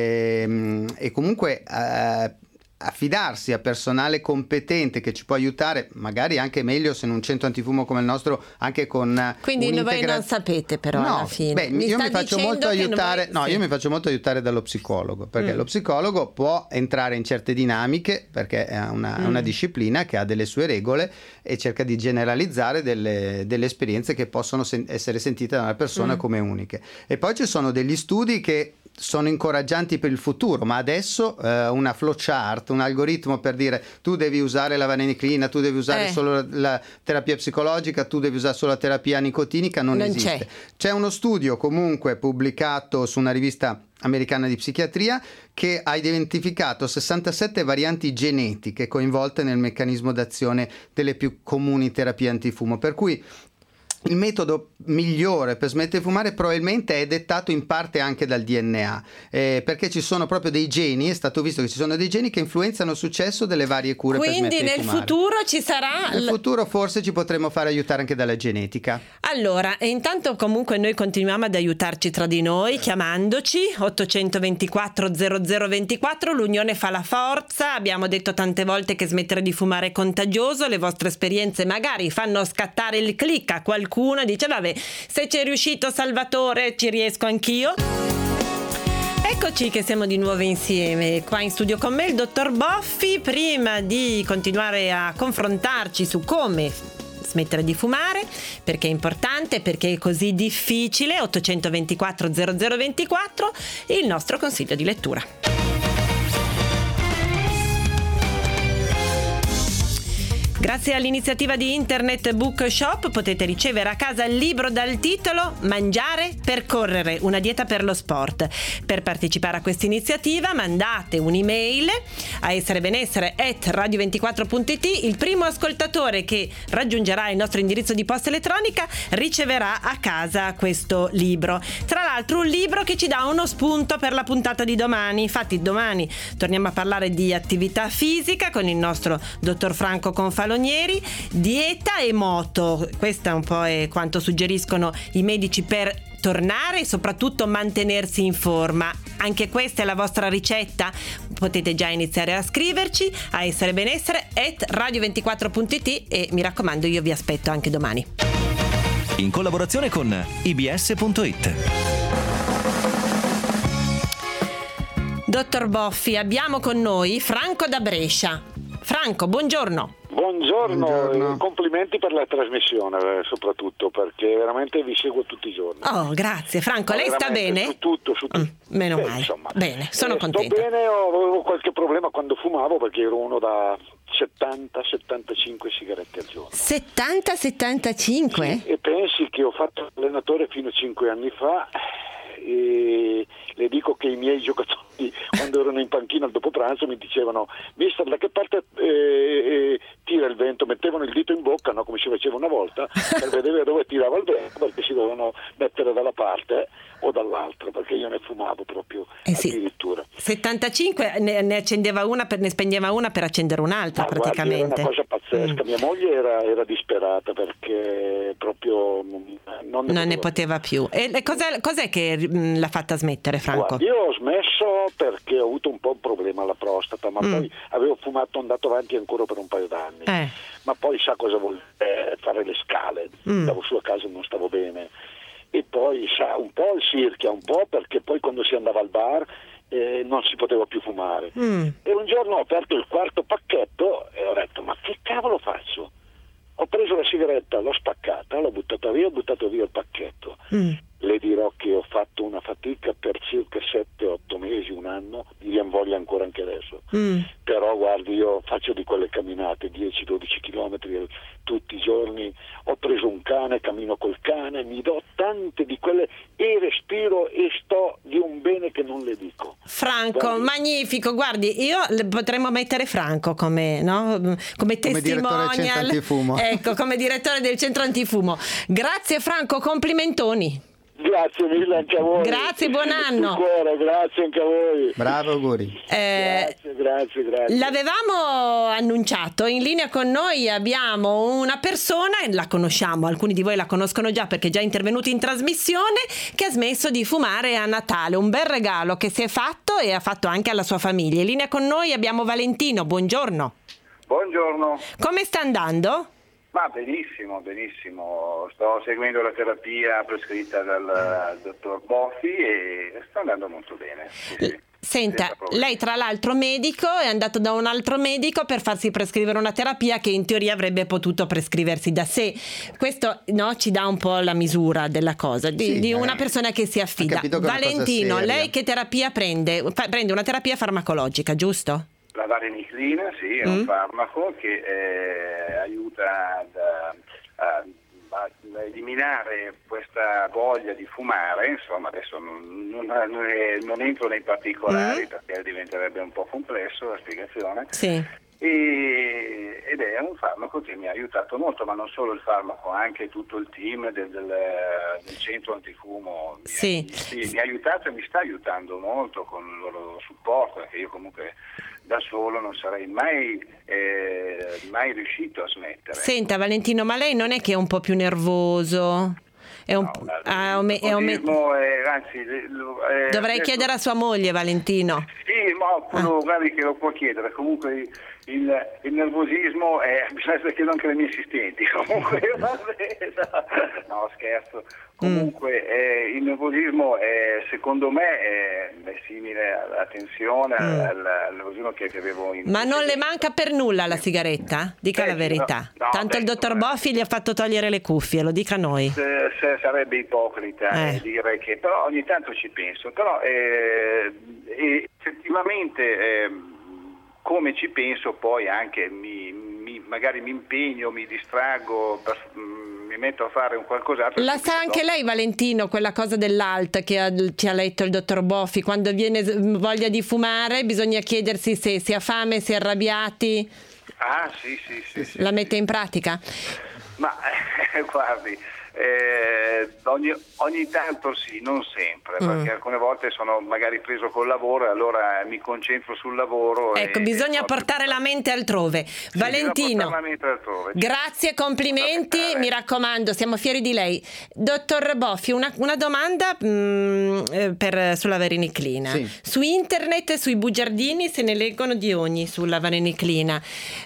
Ehm, e comunque eh, affidarsi a personale competente che ci può aiutare, magari anche meglio se in un centro antifumo come il nostro, anche con Quindi voi un'integra- non sapete però no, alla fine. beh, Mi io sta mi faccio dicendo molto che non aiutare, voi- no, sì. io mi faccio molto aiutare dallo psicologo, perché Mm. lo psicologo può entrare in certe dinamiche, perché è una, Mm. una disciplina che ha delle sue regole e cerca di generalizzare delle, delle esperienze che possono sen- essere sentite da una persona Mm. come uniche. E poi ci sono degli studi che sono incoraggianti per il futuro, ma adesso eh, una flowchart, un algoritmo per dire tu devi usare la vareniclina, tu devi usare eh. solo la, la terapia psicologica, tu devi usare solo la terapia nicotinica, non, non esiste. C'è. C'è uno studio comunque pubblicato su una rivista americana di psichiatria che ha identificato sessantasette varianti genetiche coinvolte nel meccanismo d'azione delle più comuni terapie antifumo, per cui il metodo migliore per smettere di fumare probabilmente è dettato in parte anche dal D N A, eh, perché ci sono proprio dei geni, è stato visto che ci sono dei geni che influenzano il successo delle varie cure. Quindi per smettere di fumare. Nel futuro ci sarà... Nel futuro forse ci potremo fare aiutare anche dalla genetica. Allora, e intanto comunque noi continuiamo ad aiutarci tra di noi chiamandoci ottocentoventiquattro zero zero ventiquattro, l'unione fa la forza, abbiamo detto tante volte che smettere di fumare è contagioso, le vostre esperienze magari fanno scattare il click a qualcuno. Qualcuno dice vabbè, se c'è riuscito Salvatore ci riesco anch'io. Eccoci che siamo di nuovo insieme qua in studio con me il dottor Boffi. Prima di continuare a confrontarci su come smettere di fumare, perché è importante, perché è così difficile, ottocentoventiquattro zero zero ventiquattro, il nostro consiglio di lettura. Grazie all'iniziativa di Internet Bookshop potete ricevere a casa il libro dal titolo Mangiare per correre, una dieta per lo sport. Per partecipare a questa iniziativa mandate un'email a esserebenessere chiocciola radio ventiquattro punto it. Il primo ascoltatore che raggiungerà il nostro indirizzo di posta elettronica riceverà a casa questo libro. Tra l'altro un libro che ci dà uno spunto per la puntata di domani. Infatti domani torniamo a parlare di attività fisica con il nostro dottor Franco Confalonieri. Dieta e moto, questa un po' è quanto suggeriscono i medici per tornare e soprattutto mantenersi in forma. Anche questa è la vostra ricetta? Potete già iniziare a scriverci a esserebenessere chiocciola radio ventiquattro punto it e mi raccomando, io vi aspetto anche domani. In collaborazione con i b s punto it. Dottor Boffi, abbiamo con noi Franco da Brescia. Franco, buongiorno. Buongiorno, Buongiorno. Complimenti per la trasmissione, eh, soprattutto perché veramente vi seguo tutti i giorni. Oh, grazie Franco, lei sta bene? Su tutto, su tutto. Mm, meno Beh, male. insomma, Bene, sono eh, contenta. Sto bene, avevo qualche problema quando fumavo perché ero uno da settanta settantacinque sigarette al giorno. settanta settantacinque? E pensi che ho fatto allenatore fino a cinque anni fa e le dico che i miei giocatori quando erano in panchina al dopo pranzo mi dicevano mister da che parte eh, eh, tira il vento, mettevano il dito in bocca, no, come si faceva una volta per vedere dove tirava il vento, perché si dovevano mettere dalla parte o dall'altra, perché io ne fumavo proprio eh sì. addirittura. settantacinque ne, ne accendeva una per, ne spegneva una per accendere un'altra. Ma praticamente. Guardi, era una cosa pazzesca. Mm. Mia moglie era, era disperata perché proprio non ne, non ne poteva, poteva più. E cos'è, cos'è che mh, l'ha fatta smettere, Franco? Guardi, io ho smesso perché ho avuto un po' un problema alla prostata, ma mm. poi avevo fumato, andato avanti ancora per un paio d'anni. Eh. Ma poi sa cosa vuol dire fare le scale. Mm. Stavo su a casa e non stavo bene. E poi sa un po' il sirchia, un po' perché poi quando si andava al bar eh, non si poteva più fumare. Mm. E un giorno ho aperto il quarto pacchetto e ho detto ma che cavolo faccio? Ho preso la sigaretta, l'ho spaccata, l'ho buttata via, ho buttato via il pacchetto. Mm. Le dirò che ho fatto una fatica per circa sette otto mesi, un anno, mi vien voglia ancora anche adesso. Mm. Però guardi, io faccio di quelle camminate dieci dodici chilometri tutti i giorni, ho preso un cane, cammino col cane, mi do tante di quelle e respiro e sto di un bene che non le dico. Franco, guardi, magnifico, guardi, io potremmo mettere Franco come, no? come, come testimonial, direttore del centro antifumo. Ecco, come direttore del centro antifumo. Grazie Franco, complimentoni. Grazie mille anche a voi. Grazie, buon anno. Cuore, grazie anche a voi. Bravo, auguri. Eh, grazie, grazie, grazie. L'avevamo annunciato, in linea con noi abbiamo una persona, la conosciamo, alcuni di voi la conoscono già perché è già intervenuti in trasmissione, che ha smesso di fumare a Natale, un bel regalo che si è fatto e ha fatto anche alla sua famiglia. In linea con noi abbiamo Valentino, buongiorno. Buongiorno. Come sta andando? Ma benissimo, benissimo. Sto seguendo la terapia prescritta dal dottor Boffi e sta andando molto bene. Sì, sì. Senta, lei tra l'altro medico è andato da un altro medico per farsi prescrivere una terapia che in teoria avrebbe potuto prescriversi da sé. Questo, no, ci dà un po' la misura della cosa, di, Sì, di eh, una persona che si affida. che è una Valentino, cosa seria. lei che terapia prende? Fa- prende una terapia farmacologica, giusto? La vareniclina, sì, è Mm. un farmaco che eh, aiuta ad, a, a eliminare questa voglia di fumare. Insomma, adesso non, non, non è- non entro nei particolari Mm. perché diventerebbe un po' complesso la spiegazione. Sì. E- ed è un farmaco che mi ha aiutato molto, ma non solo il farmaco, anche tutto il team del, del, del centro antifumo mi, Sì. mi, mi ha aiutato e mi sta aiutando molto con il loro supporto, perché io comunque da solo non sarei mai, eh, mai riuscito a smettere. Senta Valentino, ma lei non è che è un po' più nervoso? È un, No, la- ah, aume- è aume- l'autismo è- anzi, lo- eh, Dovrei adesso- chiedere a sua moglie, Valentino. Sì, ma quello, Ah. guardi che lo può chiedere. Comunque il, il nervosismo è, bisogna che chiedo anche ai miei assistenti. Comunque, vabbè, no, scherzo. Comunque eh, il nervosismo è, secondo me è, è simile alla tensione, Mm. al, al nervosismo che, che avevo in Ma non le manca per nulla la sigaretta? Dica Eh, la verità. no, no, Tanto il beh, dottor vabbè. Boffi gli ha fatto togliere le cuffie, lo dica a noi. Se- se- sarebbe ipocrita Eh. eh, dire che, però ogni tanto ci penso, però eh, eh, effettivamente eh, come ci penso poi anche mi, mi- magari mi impegno, mi distraggo, per- mm, mi metto a fare un qualcos'altro. La sa anche lei Valentino, quella cosa dell'alt che ha- ci ha letto il dottor Boffi, quando viene s- voglia di fumare bisogna chiedersi se si ha fame, si è arrabbiati, Ah sì sì sì, sì, la sì. mette in pratica? Ma eh, guardi, eh, ogni, ogni tanto sì, non sempre, Mm. perché alcune volte sono magari preso col lavoro e allora mi concentro sul lavoro. Ecco, e, bisogna e portare la mente altrove. Sì, Valentino, bisogna portare la mente altrove. grazie, complimenti, Va bene. mi raccomando, siamo fieri di lei. Dottor Boffi, una, una domanda mh, eh, per, sulla vareniclina. Sì. Su internet, sui bugiardini se ne leggono di ogni sulla vareniclina.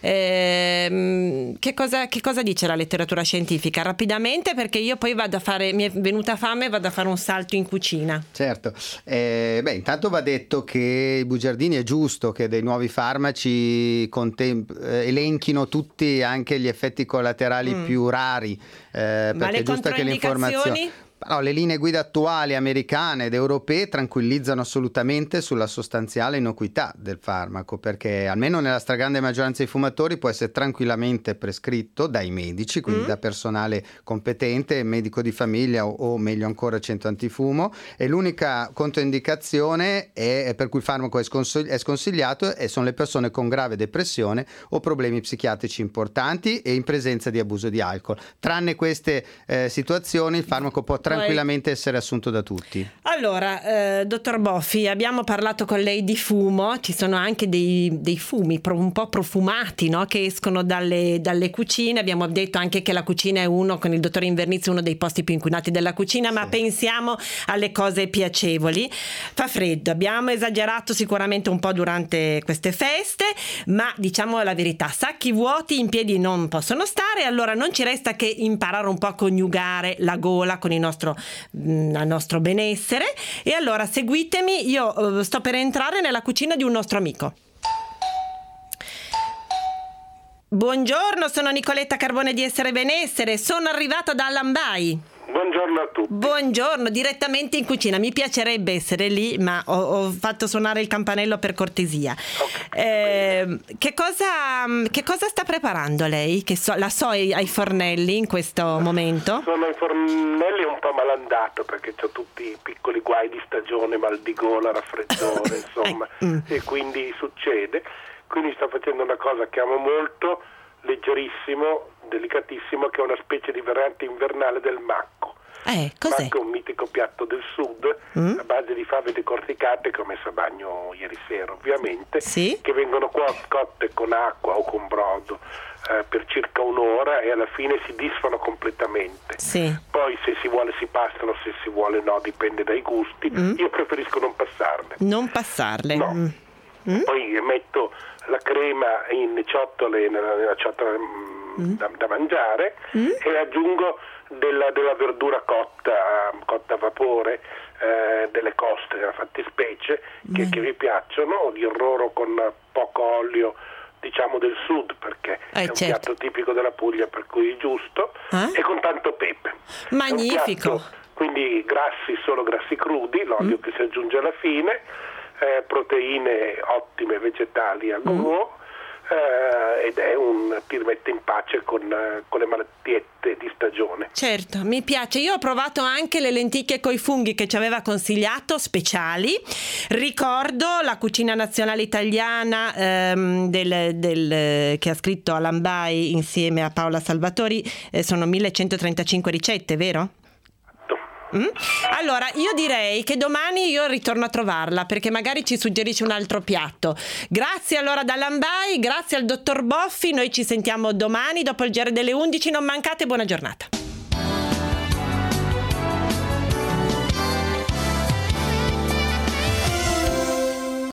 Ehm, che, cosa, che cosa dice la letteratura scientifica? Rapidamente, perché io poi vado a fare, mi è venuta fame e vado a fare un salto in cucina. Certo, eh, beh, intanto va detto che i bugiardini è giusto che dei nuovi farmaci contem- eh, elenchino tutti anche gli effetti collaterali Mm. più rari, eh, Ma perché le è giusto che le informazioni... controindicazioni? No, le linee guida attuali americane ed europee tranquillizzano assolutamente sulla sostanziale innocuità del farmaco, perché almeno nella stragrande maggioranza dei fumatori può essere tranquillamente prescritto dai medici, quindi Mm. da personale competente, medico di famiglia o, o meglio ancora centro antifumo, e l'unica controindicazione è, per cui il farmaco è, sconsig- è sconsigliato e sono le persone con grave depressione o problemi psichiatrici importanti e in presenza di abuso di alcol. Tranne queste eh, situazioni il farmaco può tranquillamente essere assunto da tutti. Allora, eh, dottor Boffi, abbiamo parlato con lei di fumo, ci sono anche dei, dei fumi pro- un po' profumati, no? Che escono dalle, dalle cucine. Abbiamo detto anche che la cucina è uno, con il dottor Invernizzi, uno dei posti più inquinati della cucina, ma Sì. pensiamo alle cose piacevoli. Fa freddo, abbiamo esagerato sicuramente un po' durante queste feste, ma diciamo la verità, sacchi vuoti in piedi non possono stare, allora non ci resta che imparare un po' a coniugare la gola con il nostro mh, al nostro benessere. E allora seguitemi, io eh, sto per entrare nella cucina di un nostro amico. Buongiorno, sono Nicoletta Carbone di Essere Benessere, sono arrivata da Lambai. Buongiorno a tutti. Buongiorno, direttamente in cucina. Mi piacerebbe essere lì, ma ho, ho fatto suonare il campanello per cortesia. Okay. Eh, che cosa, che cosa sta preparando lei? Che so, la so ai, ai fornelli in questo momento? Sono ai fornelli un po' malandato perché ho tutti i piccoli guai di stagione, mal di gola, raffreddore, insomma, Eh, mm. e quindi succede. Quindi sto facendo una cosa che amo molto, leggerissimo, delicatissimo, che è una specie di variante invernale del macco. Eh, cos'è? Macco è un mitico piatto del sud, Mm. a base di fave decorticate che ho messo a bagno ieri sera, ovviamente, Sì. che vengono qua cotte con acqua o con brodo eh, per circa un'ora e alla fine si disfano completamente. Sì. Poi se si vuole si passano, se si vuole no, dipende dai gusti. Mm. Io preferisco non passarle. Non passarle. No. Mm. Poi metto la crema in ciotole, nella, nella ciotola mm, mm. da, da mangiare mm. e aggiungo della, della verdura cotta, cotta a vapore, eh, delle coste, della fattispecie, che, mm. che mi piacciono, il roro con poco olio, diciamo del sud, perché eh, è un certo. piatto tipico della Puglia, per cui è giusto, eh? e con tanto pepe. Magnifico. Piatto, quindi grassi, solo grassi crudi, l'olio mm. che si aggiunge alla fine, eh, proteine ottime vegetali a go-go, mm. eh, ed è un ti mette in pace con, eh, con le malattiette di stagione. Certo, mi piace. Io ho provato anche le lenticchie coi funghi che ci aveva consigliato, speciali. Ricordo la cucina nazionale italiana ehm, del, del, che ha scritto Alan Bay insieme a Paola Salvatori, eh, sono millecentotrentacinque ricette, vero? Mm? Allora io direi che domani io ritorno a trovarla, perché magari ci suggerisce un altro piatto. Grazie allora ad Alan Bay, grazie al dottor Boffi, noi ci sentiamo domani dopo il G R delle undici, non mancate, buona giornata.